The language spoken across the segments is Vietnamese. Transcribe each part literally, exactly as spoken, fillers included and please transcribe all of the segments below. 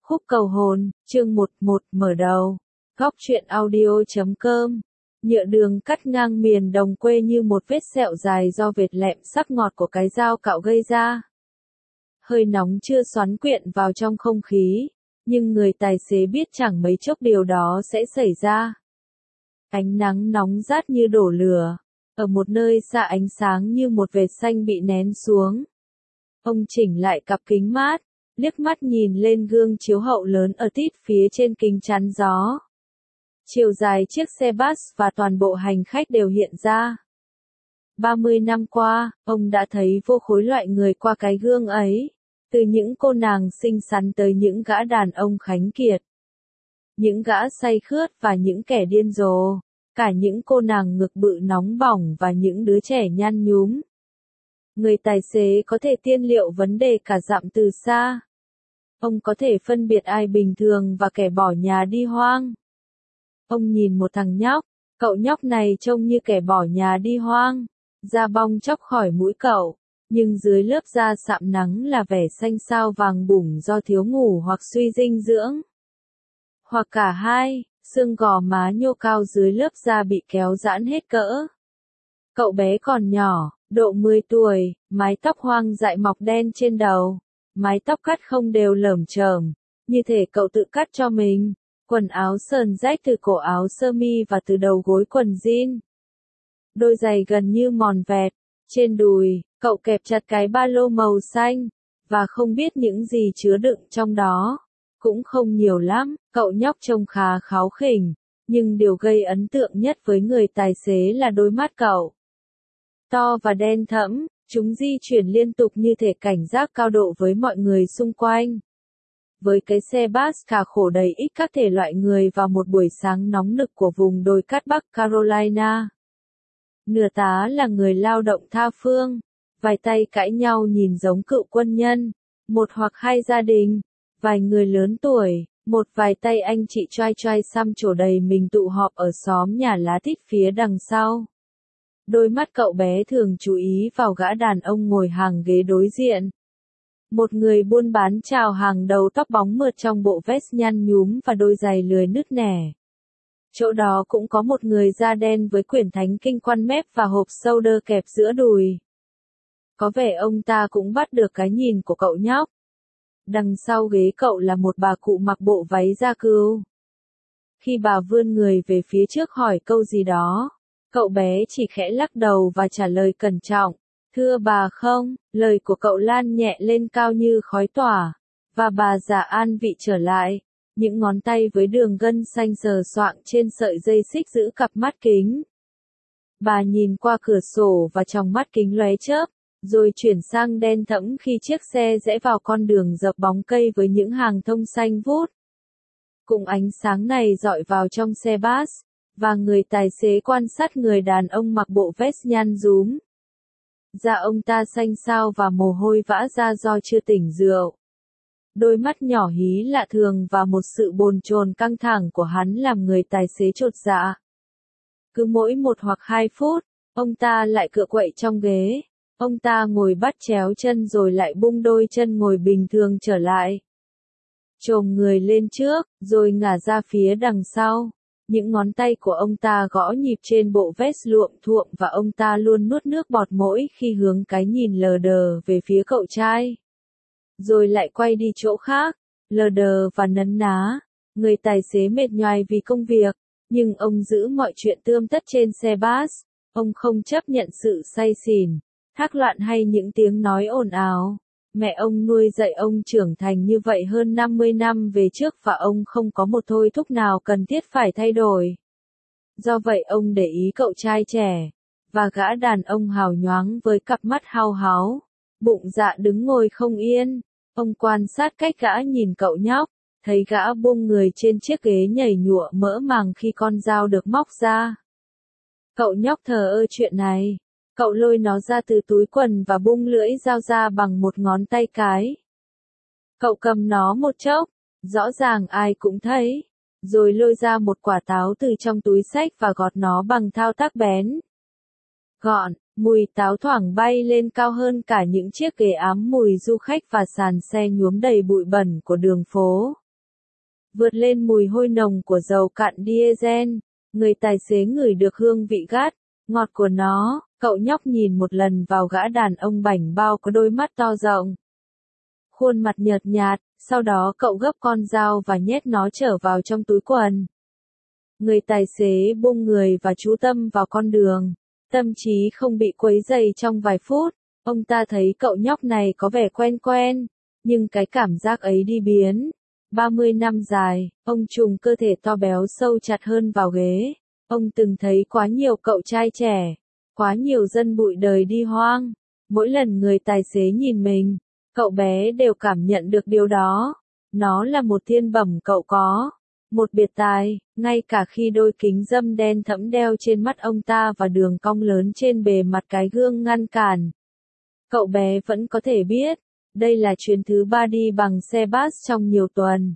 Khúc cầu hồn, chương một một mở đầu. Góc truyện audio chấm com. Nhựa đường cắt ngang miền đồng quê như một vết sẹo dài do vệt lẹm sắc ngọt của cái dao cạo gây ra. Hơi nóng chưa xoắn quyện vào trong không khí, nhưng người tài xế biết chẳng mấy chốc điều đó sẽ xảy ra. Ánh nắng nóng rát như đổ lửa, ở một nơi xa ánh sáng như một vệt xanh bị nén xuống. Ông chỉnh lại cặp kính mát, liếc mắt nhìn lên gương chiếu hậu lớn ở tít phía trên kính chắn gió. Chiều dài chiếc xe bus và toàn bộ hành khách đều hiện ra. ba mươi năm qua, ông đã thấy vô khối loại người qua cái gương ấy, từ những cô nàng xinh xắn tới những gã đàn ông khánh kiệt. Những gã say khướt và những kẻ điên rồ, cả những cô nàng ngực bự nóng bỏng và những đứa trẻ nhăn nhúm. Người tài xế có thể tiên liệu vấn đề cả dặm từ xa. Ông có thể phân biệt ai bình thường và kẻ bỏ nhà đi hoang. Ông nhìn một thằng nhóc, cậu nhóc này trông như kẻ bỏ nhà đi hoang, da bong tróc khỏi mũi cậu, nhưng dưới lớp da sạm nắng là vẻ xanh xao vàng bủng do thiếu ngủ hoặc suy dinh dưỡng. Hoặc cả hai, xương gò má nhô cao dưới lớp da bị kéo giãn hết cỡ. Cậu bé còn nhỏ, độ mười tuổi, mái tóc hoang dại mọc đen trên đầu, mái tóc cắt không đều lởm chởm, như thể cậu tự cắt cho mình, quần áo sờn rách từ cổ áo sơ mi và từ đầu gối quần jean. Đôi giày gần như mòn vẹt, trên đùi, cậu kẹp chặt cái ba lô màu xanh, và không biết những gì chứa đựng trong đó. Cũng không nhiều lắm, cậu nhóc trông khá kháu khỉnh, nhưng điều gây ấn tượng nhất với người tài xế là đôi mắt cậu. To và đen thẫm, chúng di chuyển liên tục như thể cảnh giác cao độ với mọi người xung quanh. Với cái xe bus khả khổ đầy ít các thể loại người vào một buổi sáng nóng nực của vùng đồi cát Bắc Carolina. Nửa tá là người lao động tha phương, vài tay cãi nhau nhìn giống cựu quân nhân, một hoặc hai gia đình, vài người lớn tuổi, một vài tay anh chị choai choai xăm trổ đầy mình tụ họp ở xóm nhà lá tít phía đằng sau. Đôi mắt cậu bé thường chú ý vào gã đàn ông ngồi hàng ghế đối diện. Một người buôn bán chào hàng đầu tóc bóng mượt trong bộ vest nhăn nhúm và đôi giày lười nứt nẻ. Chỗ đó cũng có một người da đen với quyển thánh kinh quăn mép và hộp soda kẹp giữa đùi. Có vẻ ông ta cũng bắt được cái nhìn của cậu nhóc. Đằng sau ghế cậu là một bà cụ mặc bộ váy da cừu. Khi bà vươn người về phía trước hỏi câu gì đó, cậu bé chỉ khẽ lắc đầu và trả lời cẩn trọng, thưa bà không, lời của cậu lan nhẹ lên cao như khói tỏa, và bà già an vị trở lại, những ngón tay với đường gân xanh sờ soạng trên sợi dây xích giữ cặp mắt kính. Bà nhìn qua cửa sổ và trong mắt kính lóe chớp, rồi chuyển sang đen thẫm khi chiếc xe rẽ vào con đường dập bóng cây với những hàng thông xanh vút. Cùng ánh sáng này dọi vào trong xe bus, và người tài xế quan sát người đàn ông mặc bộ vest nhăn rúm. Da ông ta xanh xao và mồ hôi vã ra do chưa tỉnh rượu. Đôi mắt nhỏ hí lạ thường và một sự bồn chồn căng thẳng của hắn làm người tài xế chột dạ. Cứ mỗi một hoặc hai phút, ông ta lại cựa quậy trong ghế. Ông ta ngồi bắt chéo chân rồi lại bung đôi chân ngồi bình thường trở lại. Chồm người lên trước, rồi ngả ra phía đằng sau. Những ngón tay của ông ta gõ nhịp trên bộ vest luộm thuộm và ông ta luôn nuốt nước bọt mỗi khi hướng cái nhìn lờ đờ về phía cậu trai. Rồi lại quay đi chỗ khác, lờ đờ và nấn ná. Người tài xế mệt nhoài vì công việc, nhưng ông giữ mọi chuyện tươm tất trên xe bus. Ông không chấp nhận sự say xỉn, thác loạn hay những tiếng nói ồn ào. Mẹ ông nuôi dạy ông trưởng thành như vậy hơn năm mươi năm về trước và ông không có một thôi thúc nào cần thiết phải thay đổi. Do vậy ông để ý cậu trai trẻ, và gã đàn ông hào nhoáng với cặp mắt hao háo, bụng dạ đứng ngồi không yên. Ông quan sát cách gã nhìn cậu nhóc, thấy gã buông người trên chiếc ghế nhảy nhụa mỡ màng khi con dao được móc ra. Cậu nhóc thờ ơ chuyện này. Cậu lôi nó ra từ túi quần và bung lưỡi dao ra bằng một ngón tay cái. Cậu cầm nó một chốc, rõ ràng ai cũng thấy, rồi lôi ra một quả táo từ trong túi xách và gọt nó bằng thao tác bén. Gọn, mùi táo thoảng bay lên cao hơn cả những chiếc ghế ám mùi du khách và sàn xe nhuốm đầy bụi bẩn của đường phố. vượt lên mùi hôi nồng của dầu cạn diesel. Người tài xế ngửi được hương vị gắt, ngọt của nó, cậu nhóc nhìn một lần vào gã đàn ông bảnh bao có đôi mắt to rộng. Khuôn mặt nhợt nhạt, sau đó cậu gấp con dao và nhét nó trở vào trong túi quần. Người tài xế buông người và chú tâm vào con đường, tâm trí không bị quấy rầy trong vài phút. Ông ta thấy cậu nhóc này có vẻ quen quen, nhưng cái cảm giác ấy đi biến. ba mươi năm dài, ông trùng cơ thể to béo sâu chặt hơn vào ghế. Ông từng thấy quá nhiều cậu trai trẻ, quá nhiều dân bụi đời đi hoang. Mỗi lần người tài xế nhìn mình, cậu bé đều cảm nhận được điều đó. Nó là một thiên bẩm cậu có, một biệt tài, ngay cả khi đôi kính râm đen thẫm đeo trên mắt ông ta và đường cong lớn trên bề mặt cái gương ngăn cản. Cậu bé vẫn có thể biết, đây là chuyến thứ ba đi bằng xe bus trong nhiều tuần.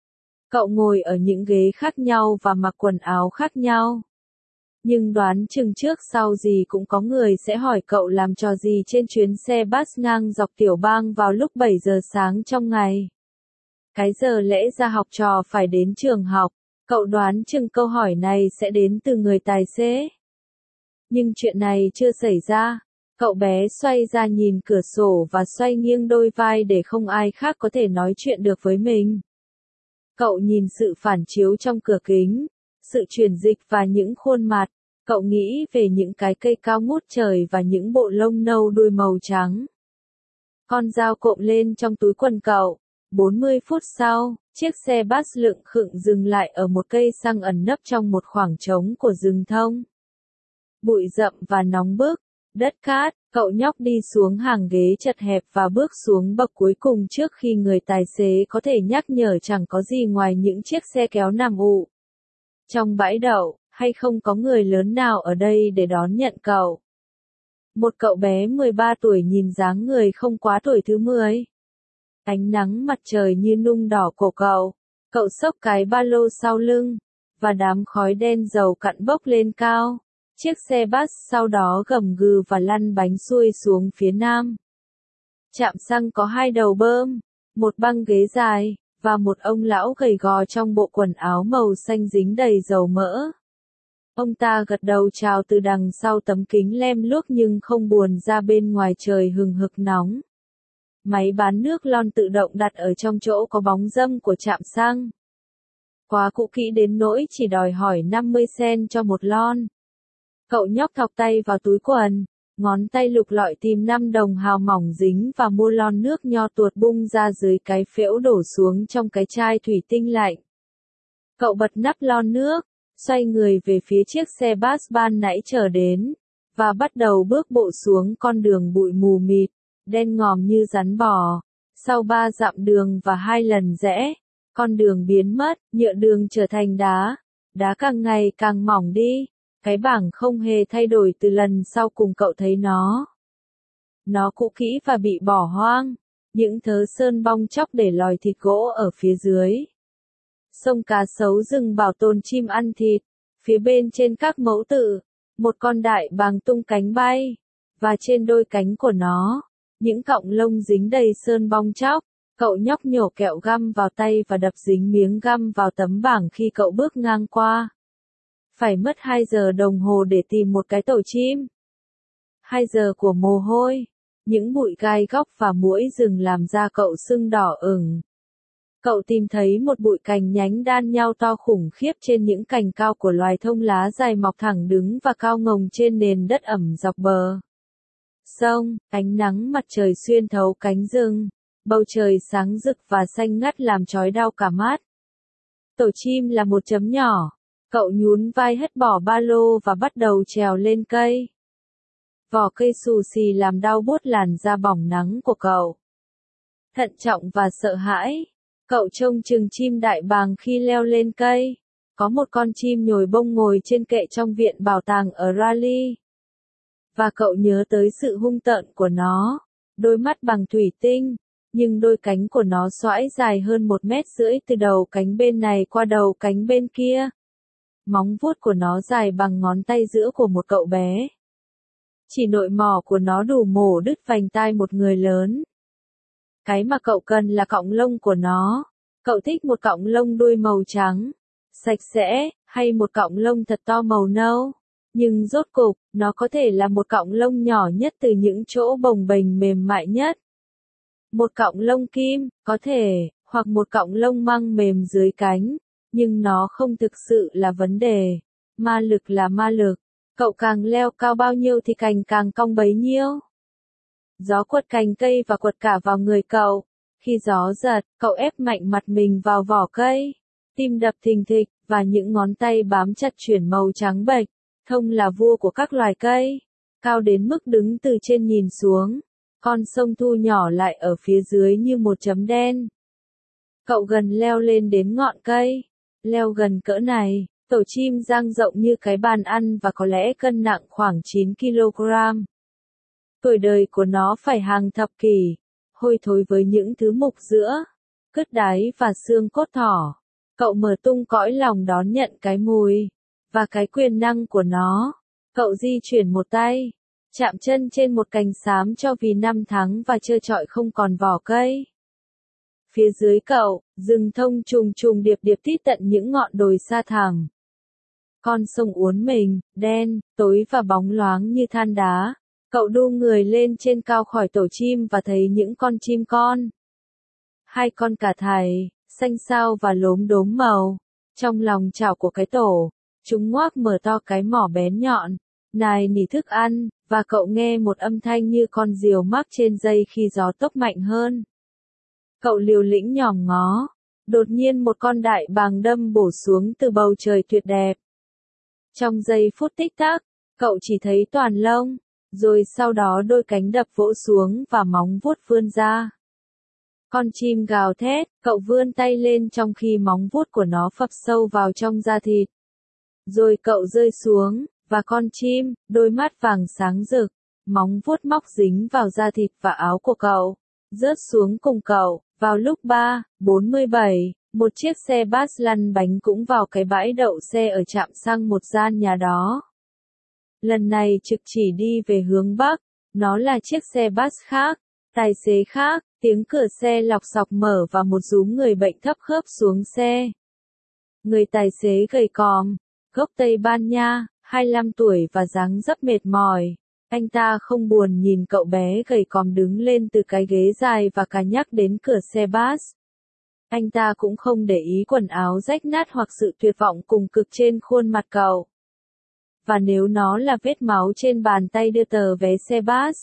Cậu ngồi ở những ghế khác nhau và mặc quần áo khác nhau. Nhưng đoán chừng trước sau gì cũng có người sẽ hỏi cậu làm trò gì trên chuyến xe bus ngang dọc tiểu bang vào lúc bảy giờ sáng trong ngày. Cái giờ lẽ ra học trò phải đến trường học, cậu đoán chừng câu hỏi này sẽ đến từ người tài xế. Nhưng chuyện này chưa xảy ra. Cậu bé xoay ra nhìn cửa sổ và xoay nghiêng đôi vai để không ai khác có thể nói chuyện được với mình. Cậu nhìn sự phản chiếu trong cửa kính, sự chuyển dịch và những khuôn mặt. Cậu nghĩ về những cái cây cao ngút trời và những bộ lông nâu đuôi màu trắng. Con dao cộm lên trong túi quần cậu. bốn mươi phút sau, chiếc xe bus lững khựng dừng lại ở một cây xăng ẩn nấp trong một khoảng trống của rừng thông. Bụi rậm và nóng bức, đất cát, cậu nhóc đi xuống hàng ghế chật hẹp và bước xuống bậc cuối cùng trước khi người tài xế có thể nhắc nhở chẳng có gì ngoài những chiếc xe kéo nằm ụ trong bãi đậu, hay không có người lớn nào ở đây để đón nhận cậu. Một cậu bé mười ba tuổi nhìn dáng người không quá tuổi thứ mười. Ánh nắng mặt trời như nung đỏ cổ cậu. Cậu xốc cái ba lô sau lưng, và đám khói đen dầu cặn bốc lên cao. Chiếc xe bus sau đó gầm gừ và lăn bánh xuôi xuống phía nam. Trạm xăng có hai đầu bơm, một băng ghế dài, và một ông lão gầy gò trong bộ quần áo màu xanh dính đầy dầu mỡ. Ông ta gật đầu chào từ đằng sau tấm kính lem luốc nhưng không buồn ra bên ngoài trời hừng hực nóng. Máy bán nước lon tự động đặt ở trong chỗ có bóng râm của trạm xăng. Quá cũ kỹ đến nỗi chỉ đòi hỏi năm mươi cent cho một lon. Cậu nhóc thọc tay vào túi quần, ngón tay lục lọi tìm năm đồng hào mỏng dính và mua lon nước nho tuột bung ra dưới cái phễu đổ xuống trong cái chai thủy tinh lạnh. Cậu bật nắp lon nước, xoay người về phía chiếc xe bus ban nãy chờ đến, và bắt đầu bước bộ xuống con đường bụi mù mịt, đen ngòm như rắn bò. Sau ba dặm đường và hai lần rẽ, con đường biến mất, nhựa đường trở thành đá, đá càng ngày càng mỏng đi. Cái bảng không hề thay đổi từ lần sau cùng cậu thấy nó. Nó cũ kỹ và bị bỏ hoang. Những thớ sơn bong chóc để lòi thịt gỗ ở phía dưới. Sông cá sấu rừng bảo tồn chim ăn thịt. Phía bên trên các mẫu tự, một con đại bàng tung cánh bay. Và trên đôi cánh của nó, những cọng lông dính đầy sơn bong chóc. Cậu nhóc nhổ kẹo găm vào tay và đập dính miếng găm vào tấm bảng khi cậu bước ngang qua. Phải mất hai giờ đồng hồ để tìm một cái tổ chim. Hai giờ của mồ hôi, những bụi gai góc và muỗi rừng làm da cậu sưng đỏ ửng. Cậu tìm thấy một bụi cành nhánh đan nhau to khủng khiếp trên những cành cao của loài thông lá dài mọc thẳng đứng và cao ngồng trên nền đất ẩm dọc bờ sông. Ánh nắng mặt trời xuyên thấu cánh rừng, bầu trời sáng rực và xanh ngắt làm chói đau cả mắt. Tổ chim là một chấm nhỏ. Cậu nhún vai hất bỏ ba lô và bắt đầu trèo lên cây. Vỏ cây xù xì làm đau buốt làn da bỏng nắng của cậu. Thận trọng và sợ hãi, cậu trông chừng chim đại bàng khi leo lên cây. Có một con chim nhồi bông ngồi trên kệ trong viện bảo tàng ở Raleigh. Và cậu nhớ tới sự hung tợn của nó. Đôi mắt bằng thủy tinh, nhưng đôi cánh của nó xoãi dài hơn một mét rưỡi từ đầu cánh bên này qua đầu cánh bên kia. Móng vuốt của nó dài bằng ngón tay giữa của một cậu bé. Chỉ nội mỏ của nó đủ mổ đứt vành tai một người lớn. Cái mà cậu cần là cọng lông của nó. Cậu thích một cọng lông đuôi màu trắng, sạch sẽ, hay một cọng lông thật to màu nâu? Nhưng rốt cục, nó có thể là một cọng lông nhỏ nhất từ những chỗ bồng bềnh mềm mại nhất. Một cọng lông kim, có thể, hoặc một cọng lông măng mềm dưới cánh, nhưng nó không thực sự là vấn đề. Ma lực là ma lực. Cậu càng leo cao bao nhiêu thì cành càng cong bấy nhiêu. Gió quật cành cây và quật cả vào người cậu. Khi gió giật, cậu ép mạnh mặt mình vào vỏ cây. Tim đập thình thịch, và những ngón tay bám chặt chuyển màu trắng bệch. Thông là vua của các loài cây. Cao đến mức đứng từ trên nhìn xuống. Con sông Thu nhỏ lại ở phía dưới như một chấm đen. Cậu gần leo lên đến ngọn cây. Leo gần cỡ này, tổ chim dang rộng như cái bàn ăn và có lẽ cân nặng khoảng chín ki lô gam. Tuổi đời của nó phải hàng thập kỷ, hôi thối với những thứ mục giữa, cứt đáy và xương cốt thỏ. Cậu mở tung cõi lòng đón nhận cái mùi và cái quyền năng của nó. Cậu di chuyển một tay, chạm chân trên một cành xám cho vì năm tháng và trơ trọi không còn vỏ cây. Phía dưới cậu, rừng thông trùng trùng điệp điệp tít tận những ngọn đồi xa thẳm. Con sông uốn mình, đen, tối và bóng loáng như than đá. Cậu đu người lên trên cao khỏi tổ chim và thấy những con chim con. Hai con cả thảy, xanh xao và lốm đốm màu. Trong lòng chảo của cái tổ, chúng ngoác mở to cái mỏ bén nhọn, nài nỉ thức ăn, và cậu nghe một âm thanh như con diều mắc trên dây khi gió tốc mạnh hơn. Cậu liều lĩnh nhòm ngó. Đột nhiên một con đại bàng đâm bổ xuống từ bầu trời tuyệt đẹp. Trong giây phút tích tắc, cậu chỉ thấy toàn lông, rồi sau đó đôi cánh đập vỗ xuống và móng vuốt vươn ra. Con chim gào thét, cậu vươn tay lên trong khi móng vuốt của nó phập sâu vào trong da thịt. Rồi cậu rơi xuống, và con chim, đôi mắt vàng sáng rực, móng vuốt móc dính vào da thịt và áo của cậu, rớt xuống cùng cậu. Vào lúc ba bốn mươi bảy, một chiếc xe bus lăn bánh cũng vào cái bãi đậu xe ở trạm xăng một gian nhà đó. Lần này trực chỉ đi về hướng Bắc, nó là chiếc xe bus khác, tài xế khác, tiếng cửa xe lọc sọc mở và một dúm người bệnh thấp khớp xuống xe. Người tài xế gầy còm, gốc Tây Ban Nha, hai mươi lăm tuổi và dáng dấp mệt mỏi. Anh ta không buồn nhìn cậu bé gầy còm đứng lên từ cái ghế dài và cả nhắc đến cửa xe bus. Anh ta cũng không để ý quần áo rách nát hoặc sự tuyệt vọng cùng cực trên khuôn mặt cậu. Và nếu nó là vết máu trên bàn tay đưa tờ vé xe bus,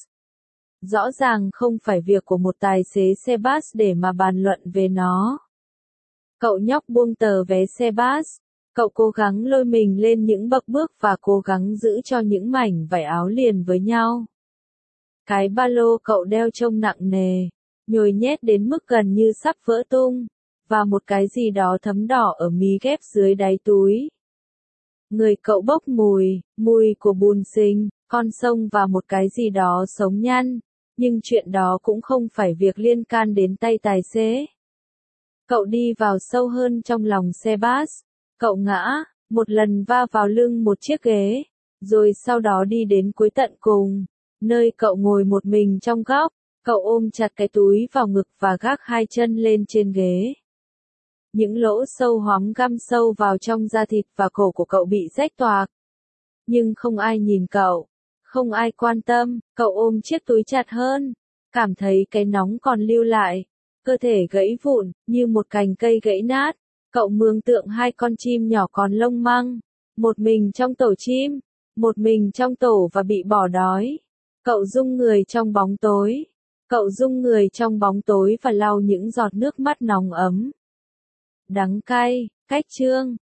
rõ ràng không phải việc của một tài xế xe bus để mà bàn luận về nó. Cậu nhóc buông tờ vé xe bus. Cậu cố gắng lôi mình lên những bậc bước và cố gắng giữ cho những mảnh vải áo liền với nhau. Cái ba lô cậu đeo trông nặng nề, nhồi nhét đến mức gần như sắp vỡ tung, và một cái gì đó thấm đỏ ở mí ghép dưới đáy túi. Người cậu bốc mùi, mùi của bùn xình, con sông và một cái gì đó sống nhăn, nhưng chuyện đó cũng không phải việc liên can đến tay tài xế. Cậu đi vào sâu hơn trong lòng xe bus. Cậu ngã, một lần va vào lưng một chiếc ghế, rồi sau đó đi đến cuối tận cùng, nơi cậu ngồi một mình trong góc. Cậu ôm chặt cái túi vào ngực và gác hai chân lên trên ghế. Những lỗ sâu hoắm găm sâu vào trong da thịt và cổ của cậu bị rách toạc. Nhưng không ai nhìn cậu, không ai quan tâm. Cậu ôm chiếc túi chặt hơn, cảm thấy cái nóng còn lưu lại, cơ thể gãy vụn như một cành cây gãy nát. Cậu mường tượng hai con chim nhỏ còn lông măng, một mình trong tổ chim, một mình trong tổ và bị bỏ đói. Cậu rung người trong bóng tối. Cậu rung người trong bóng tối và lau những giọt nước mắt nóng ấm. Đắng cay, cách chương.